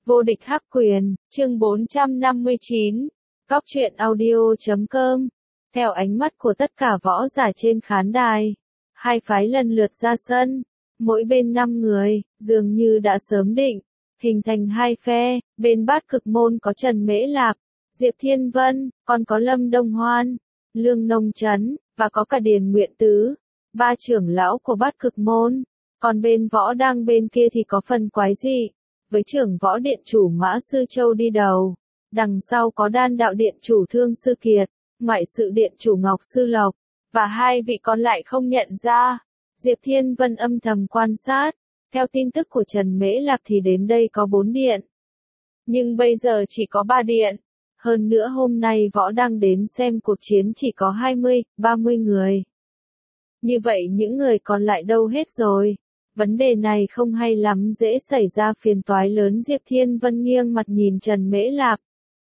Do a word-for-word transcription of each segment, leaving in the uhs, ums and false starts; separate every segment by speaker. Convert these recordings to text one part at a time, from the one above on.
Speaker 1: Vô địch hắc quyền, chương bốn trăm năm mươi chín, Cóc truyện audio chấm com. Theo ánh mắt của tất cả võ giả trên khán đài, hai phái lần lượt ra sân, mỗi bên năm người, dường như đã sớm định, hình thành hai phe, bên Bát Cực Môn có Trần Mễ Lạp, Diệp Thiên Vân, còn có Lâm Đông Hoan, Lương Nông Chấn, và có cả Điền Nguyện Tứ, ba trưởng lão của Bát Cực Môn. Còn bên võ đang bên kia thì có phần quái dị, với trưởng võ điện chủ Mã Sư Châu đi đầu, đằng sau có đan đạo điện chủ Thương Sư Kiệt, ngoại sự điện chủ Ngọc Sư Lộc, và hai vị còn lại không nhận ra. Diệp Thiên Vân âm thầm quan sát, theo tin tức của Trần Mễ Lạp thì đến đây có bốn điện. Nhưng bây giờ chỉ có ba điện, hơn nữa hôm nay võ đang đến xem cuộc chiến chỉ có hai mươi, ba mươi người. Như vậy những người còn lại đâu hết rồi? Vấn đề này không hay lắm, dễ xảy ra phiền toái lớn. Diệp Thiên Vân nghiêng mặt nhìn Trần Mễ Lạp,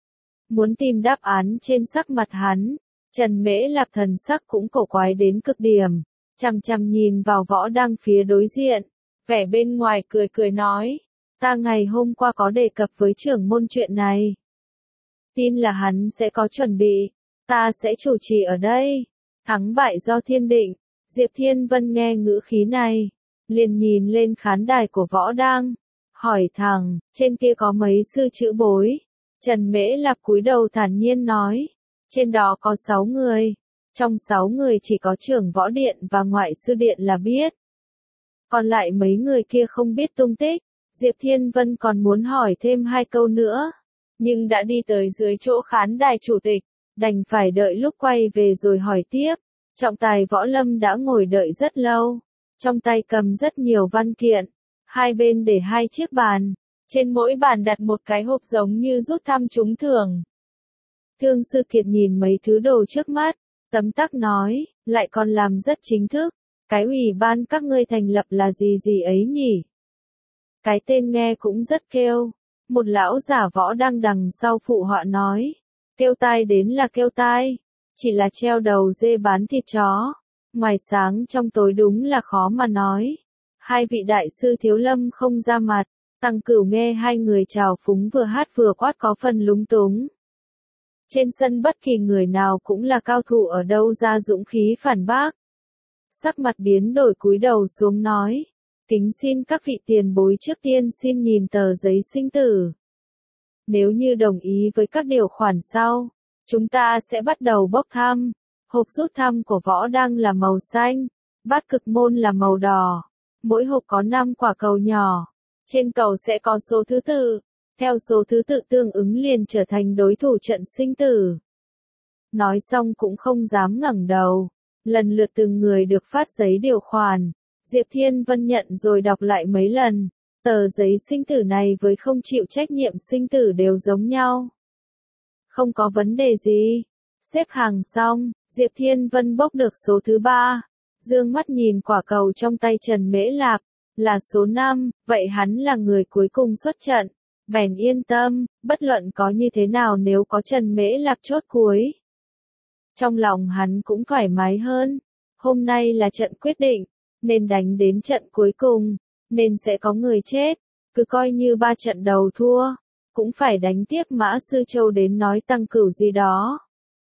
Speaker 1: muốn tìm đáp án trên sắc mặt hắn. Trần Mễ Lạp thần sắc cũng cổ quái đến cực điểm, chằm chằm nhìn vào võ đang phía đối diện, vẻ bên ngoài cười cười nói, ta ngày hôm qua có đề cập với trưởng môn chuyện này. Tin là hắn sẽ có chuẩn bị, ta sẽ chủ trì ở đây, thắng bại do thiên định. Diệp Thiên Vân nghe ngữ khí này, liền nhìn lên khán đài của võ đang, hỏi thẳng, trên kia có mấy sư chữ bối? Trần Mễ Lạp cúi đầu thản nhiên nói, trên đó có sáu người, trong sáu người chỉ có trưởng võ điện và ngoại sư điện là biết. Còn lại mấy người kia không biết tung tích. Diệp Thiên Vân còn muốn hỏi thêm hai câu nữa, nhưng đã đi tới dưới chỗ khán đài chủ tịch, đành phải đợi lúc quay về rồi hỏi tiếp. Trọng tài Võ Lâm đã ngồi đợi rất lâu, trong tay cầm rất nhiều văn kiện, hai bên để hai chiếc bàn, trên mỗi bàn đặt một cái hộp giống như rút thăm trúng thưởng. Thương Sư Kiệt nhìn mấy thứ đồ trước mắt, tấm tắc nói, lại còn làm rất chính thức, cái ủy ban các ngươi thành lập là gì gì ấy nhỉ? Cái tên nghe cũng rất kêu. Một lão giả võ đang đằng sau phụ họa nói, kêu tai đến là kêu tai, chỉ là treo đầu dê bán thịt chó, ngoài sáng trong tối đúng là khó mà nói. Hai vị đại sư Thiếu Lâm không ra mặt, Tăng Cửu nghe hai người chào phúng vừa hát vừa quát có phần lúng túng. Trên sân bất kỳ người nào cũng là cao thủ, ở đâu ra dũng khí phản bác. Sắc mặt biến đổi cúi đầu xuống nói, kính xin các vị tiền bối trước tiên xin nhìn tờ giấy sinh tử. Nếu như đồng ý với các điều khoản sau, chúng ta sẽ bắt đầu bốc thăm. Hộp rút thăm của võ đang là màu xanh, Bát Cực Môn là màu đỏ. Mỗi hộp có năm quả cầu nhỏ, trên cầu sẽ có số thứ tự, theo số thứ tự tương ứng liền trở thành đối thủ trận sinh tử. Nói xong cũng không dám ngẩng đầu, lần lượt từng người được phát giấy điều khoản. Diệp Thiên Vân nhận rồi đọc lại mấy lần, tờ giấy sinh tử này với không chịu trách nhiệm sinh tử đều giống nhau. Không có vấn đề gì. Xếp hàng xong, Diệp Thiên Vân bốc được số thứ ba, dương mắt nhìn quả cầu trong tay Trần Mễ Lạp, là số năm, vậy hắn là người cuối cùng xuất trận. Bèn yên tâm, bất luận có như thế nào nếu có Trần Mễ Lạp chốt cuối. Trong lòng hắn cũng thoải mái hơn, hôm nay là trận quyết định, nên đánh đến trận cuối cùng, nên sẽ có người chết, cứ coi như ba trận đầu thua, cũng phải đánh tiếp. Mã Sư Châu đến nói Tăng Cửu gì đó.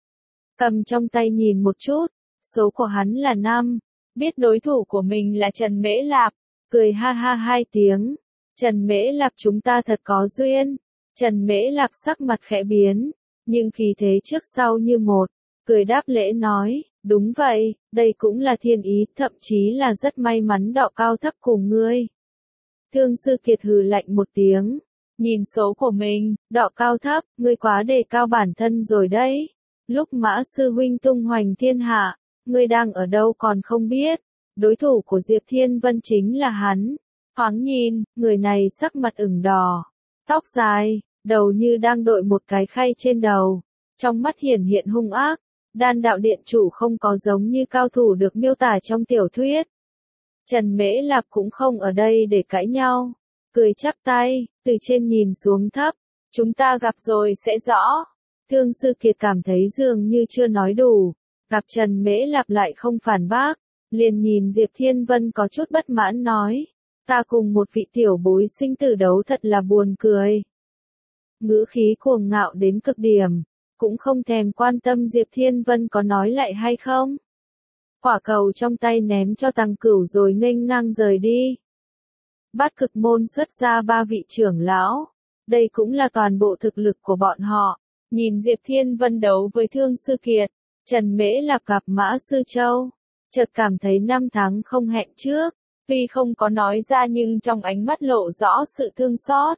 Speaker 1: Cầm trong tay nhìn một chút, số của hắn là năm, biết đối thủ của mình là Trần Mễ Lạp, cười ha ha hai tiếng. Trần Mễ Lạp chúng ta thật có duyên. Trần Mễ Lạp sắc mặt khẽ biến, nhưng khí thế trước sau như một, cười đáp lễ nói, đúng vậy, đây cũng là thiên ý, thậm chí là rất may mắn đọ cao thấp cùng ngươi. Thương Sư Kiệt hừ lạnh một tiếng, nhìn số của mình, đọ cao thấp, ngươi quá đề cao bản thân rồi đấy. Lúc Mã Sư huynh tung hoành thiên hạ, ngươi đang ở đâu còn không biết, đối thủ của Diệp Thiên Vân chính là hắn. Thoáng nhìn, người này sắc mặt ửng đỏ, tóc dài, đầu như đang đội một cái khay trên đầu, trong mắt hiển hiện hung ác. Đan đạo điện chủ không có giống như cao thủ được miêu tả trong tiểu thuyết. Trần Mễ Lạp cũng không ở đây để cãi nhau, cười chắp tay, từ trên nhìn xuống thấp, chúng ta gặp rồi sẽ rõ. Thương Sư Kiệt cảm thấy dường như chưa nói đủ, gặp Trần Mễ Lạp lại không phản bác, liền nhìn Diệp Thiên Vân có chút bất mãn nói, ta cùng một vị tiểu bối sinh tử đấu thật là buồn cười. ngữ khí cuồng ngạo đến cực điểm, cũng không thèm quan tâm Diệp Thiên Vân có nói lại hay không. Quả cầu trong tay ném cho Tăng Cửu rồi nghênh ngang rời đi. Bát Cực môn xuất ra ba vị trưởng lão, đây cũng là toàn bộ thực lực của bọn họ. Nhìn Diệp Thiên Vân đấu với Thương Sư Kiệt, Trần Mễ Lạc gặp Mã Sư Châu, chợt cảm thấy năm tháng không hẹn trước, tuy không có nói ra nhưng trong ánh mắt lộ rõ sự thương xót.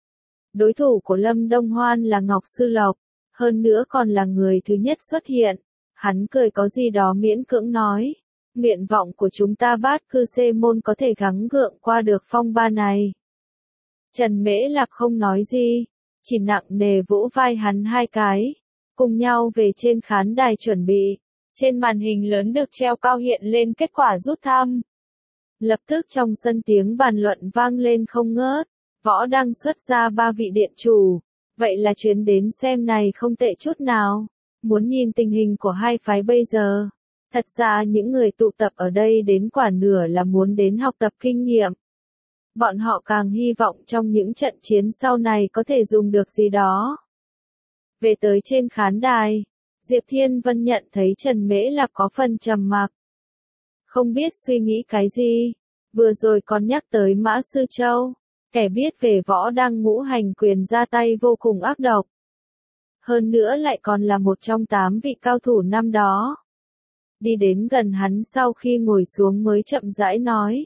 Speaker 1: Đối thủ của Lâm Đông Hoan là Ngọc Sư Lộc, hơn nữa còn là người thứ nhất xuất hiện. Hắn cười có gì đó miễn cưỡng nói, nguyện vọng của chúng ta Bát Cư Xê môn có thể gắng gượng qua được phong ba này. Trần Mễ Lạc không nói gì, chỉ nặng nề vỗ vai hắn hai cái, cùng nhau về trên khán đài chuẩn bị. Trên màn hình lớn được treo cao hiện lên kết quả rút thăm. Lập tức trong sân tiếng bàn luận vang lên không ngớt, Võ Đăng xuất ra ba vị điện chủ, vậy là chuyến đến xem này không tệ chút nào. Muốn nhìn tình hình của hai phái bây giờ, thật ra những người tụ tập ở đây đến quả nửa là muốn đến học tập kinh nghiệm. Bọn họ càng hy vọng trong những trận chiến sau này có thể dùng được gì đó. Về tới trên khán đài, Diệp Thiên Vân nhận thấy Trần Mễ Lạc có phần trầm mặc. Không biết suy nghĩ cái gì, vừa rồi còn nhắc tới Mã Sư Châu, kẻ biết về Võ Đăng ngũ hành quyền ra tay vô cùng ác độc. Hơn nữa lại còn là một trong tám vị cao thủ năm đó. Đi đến gần hắn sau khi ngồi xuống mới chậm rãi nói.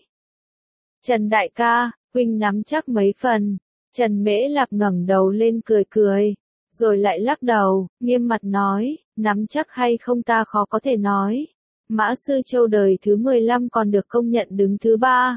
Speaker 1: Trần đại ca, huynh nắm chắc mấy phần. Trần Mễ Lạc ngẩng đầu lên cười cười, rồi lại lắc đầu, nghiêm mặt nói, nắm chắc hay không ta khó có thể nói. Mã Sư Châu đời thứ mười lăm còn được công nhận đứng thứ ba.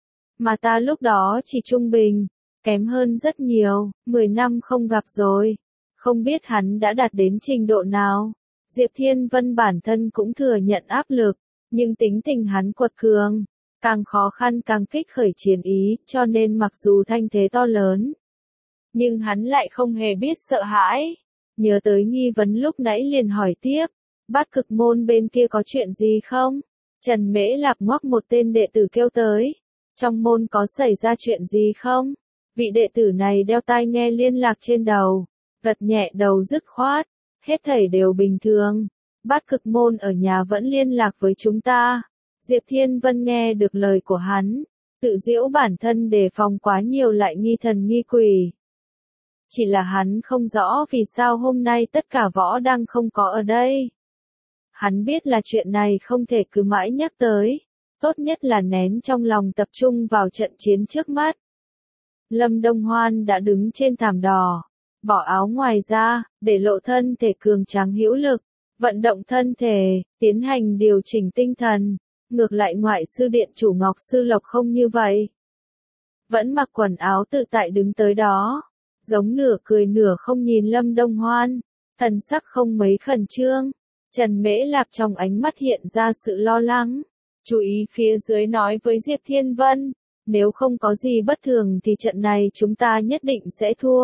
Speaker 1: Mà ta lúc đó chỉ trung bình, kém hơn rất nhiều, mười năm không gặp rồi. Không biết hắn đã đạt đến trình độ nào. Diệp Thiên Vân bản thân cũng thừa nhận áp lực, nhưng tính tình hắn quật cường, càng khó khăn càng kích khởi chiến ý, cho nên mặc dù thanh thế to lớn, nhưng hắn lại không hề biết sợ hãi. Nhớ tới nghi vấn lúc nãy liền hỏi tiếp, Bát Cực môn bên kia có chuyện gì không? Trần Mễ Lạc ngoắc một tên đệ tử kêu tới, trong môn có xảy ra chuyện gì không? Vị đệ tử này đeo tai nghe liên lạc trên đầu, gật nhẹ đầu dứt khoát, hết thảy đều bình thường. Bát Cực môn ở nhà vẫn liên lạc với chúng ta. Diệp Thiên Vân nghe được lời của hắn, tự giễu bản thân đề phòng quá nhiều lại nghi thần nghi quỷ. Chỉ là hắn không rõ vì sao hôm nay tất cả Võ Đăng không có ở đây. Hắn biết là chuyện này không thể cứ mãi nhắc tới, tốt nhất là nén trong lòng tập trung vào trận chiến trước mắt. Lâm Đông Hoan đã đứng trên thảm đỏ, bỏ áo ngoài ra, để lộ thân thể cường tráng hữu lực, vận động thân thể, tiến hành điều chỉnh tinh thần. Ngược lại ngoại sư điện chủ Ngọc Sư Lộc không như vậy. Vẫn mặc quần áo tự tại đứng tới đó, giống nửa cười nửa không nhìn Lâm Đông Hoan, thần sắc không mấy khẩn trương. Trần Mễ Lạc trong ánh mắt hiện ra sự lo lắng, chú ý phía dưới nói với Diệp Thiên Vân, nếu không có gì bất thường thì trận này chúng ta nhất định sẽ thua.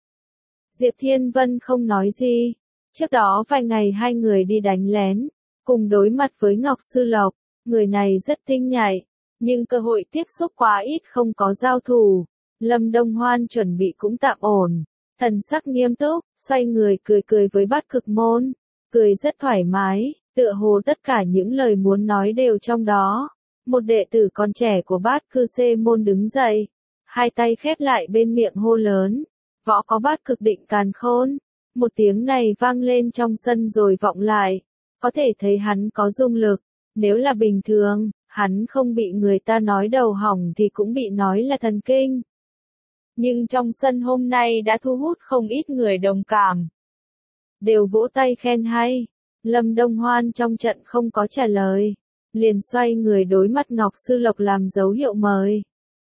Speaker 1: Diệp Thiên Vân không nói gì, trước đó vài ngày hai người đi đánh lén, cùng đối mặt với Ngọc Sư Lộc, người này rất tinh nhạy, nhưng cơ hội tiếp xúc quá ít không có giao thủ. Lâm Đông Hoan chuẩn bị cũng tạm ổn, thần sắc nghiêm túc, xoay người cười cười với Bát Cực môn, cười rất thoải mái, tựa hồ tất cả những lời muốn nói đều trong đó. Một đệ tử con trẻ của Bát Cư Xê môn đứng dậy, hai tay khép lại bên miệng hô lớn, võ có Bát Cực định càn khôn. Một tiếng này vang lên trong sân rồi vọng lại, có thể thấy hắn có dung lực, nếu là bình thường, hắn không bị người ta nói đầu hỏng thì cũng bị nói là thần kinh. Nhưng trong sân hôm nay đã thu hút không ít người đồng cảm, đều vỗ tay khen hay. Lâm Đông Hoan trong trận không có trả lời, liền xoay người đối mặt Ngọc Sư Lộc làm dấu hiệu mời.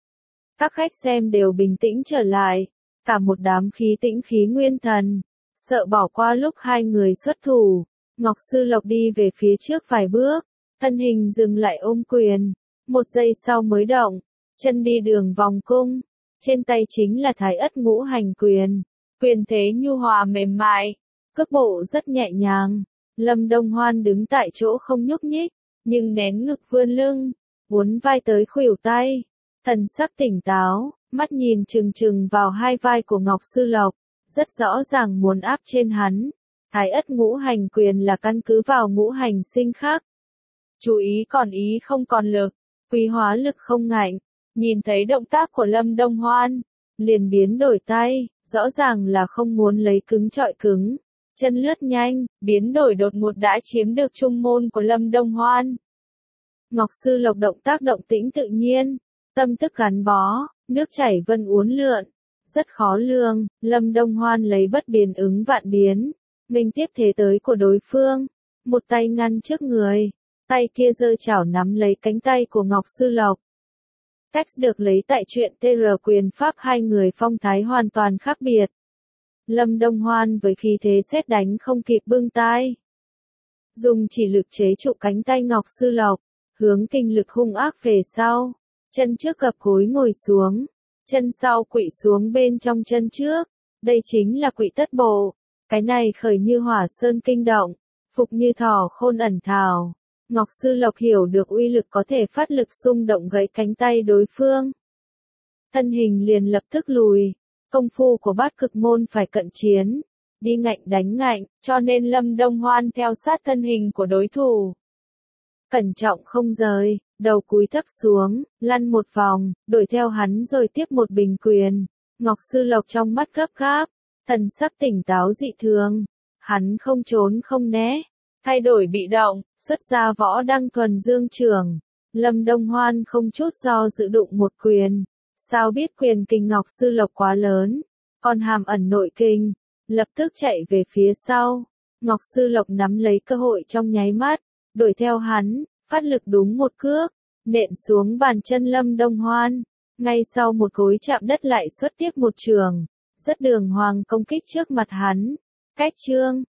Speaker 1: Các khách xem đều bình tĩnh trở lại, cả một đám khí tĩnh khí nguyên thần, sợ bỏ qua lúc hai người xuất thủ. Ngọc Sư Lộc đi về phía trước vài bước, thân hình dừng lại ôm quyền, một giây sau mới động, chân đi đường vòng cung, trên tay chính là Thái Ất ngũ hành quyền, quyền thế nhu hòa mềm mại, cước bộ rất nhẹ nhàng. Lâm Đông Hoan đứng tại chỗ không nhúc nhích, nhưng nén ngực vươn lưng, uốn vai tới khuỷu tay, thần sắc tỉnh táo, mắt nhìn chừng chừng vào hai vai của Ngọc Sư Lộc, rất rõ ràng muốn áp trên hắn. Thái ất ngũ hành quyền là căn cứ vào ngũ hành sinh khắc. Chú ý còn ý không còn lực, quý hóa lực không ngạnh. Nhìn thấy động tác của Lâm Đông Hoan, liền biến đổi tay, rõ ràng là không muốn lấy cứng trọi cứng. Chân lướt nhanh, biến đổi đột ngột đã chiếm được trung môn của Lâm Đông Hoan. Ngọc Sư Lộc động tác động tĩnh tự nhiên, tâm tức gắn bó, nước chảy vân uốn lượn, rất khó lường. Lâm Đông Hoan lấy bất biến ứng vạn biến, nghênh tiếp thế tới của đối phương, một tay ngăn trước người, tay kia giơ chảo nắm lấy cánh tay của Ngọc Sư Lộc. Text được lấy tại truyện tê rờ quyền pháp, hai người phong thái hoàn toàn khác biệt. Lâm Đông Hoan với khí thế sét đánh không kịp bưng tay, dùng chỉ lực chế trụ cánh tay Ngọc Sư Lộc, hướng kinh lực hung ác về sau, chân trước gập gối ngồi xuống, chân sau quỵ xuống bên trong chân trước, đây chính là quỵ tất bộ, cái này khởi như hỏa sơn kinh động, phục như thỏ khôn ẩn thảo. Ngọc Sư Lộc hiểu được uy lực có thể phát lực xung động gãy cánh tay đối phương. Thân hình liền lập tức lùi, công phu của bát cực môn phải cận chiến, đi ngạnh đánh ngạnh, cho nên Lâm Đông Hoan theo sát thân hình của đối thủ. Cẩn trọng không rời, đầu cúi thấp xuống, lăn một vòng, đuổi theo hắn rồi tiếp một bình quyền. Ngọc Sư Lộc trong mắt gấp gáp, thần sắc tỉnh táo dị thường, hắn không trốn không né. Thay đổi bị động, xuất ra võ đăng thuần dương trường. Lâm Đông Hoan không chút do dự đụng một quyền. Sao biết quyền kình Ngọc Sư Lộc quá lớn, còn hàm ẩn nội kình, lập tức chạy về phía sau. Ngọc Sư Lộc nắm lấy cơ hội trong nháy mắt, đuổi theo hắn, phát lực đúng một cước, nện xuống bàn chân Lâm Đông Hoan. Ngay sau một gối chạm đất lại xuất tiếp một trường, rất đường hoàng công kích trước mặt hắn. Cách chương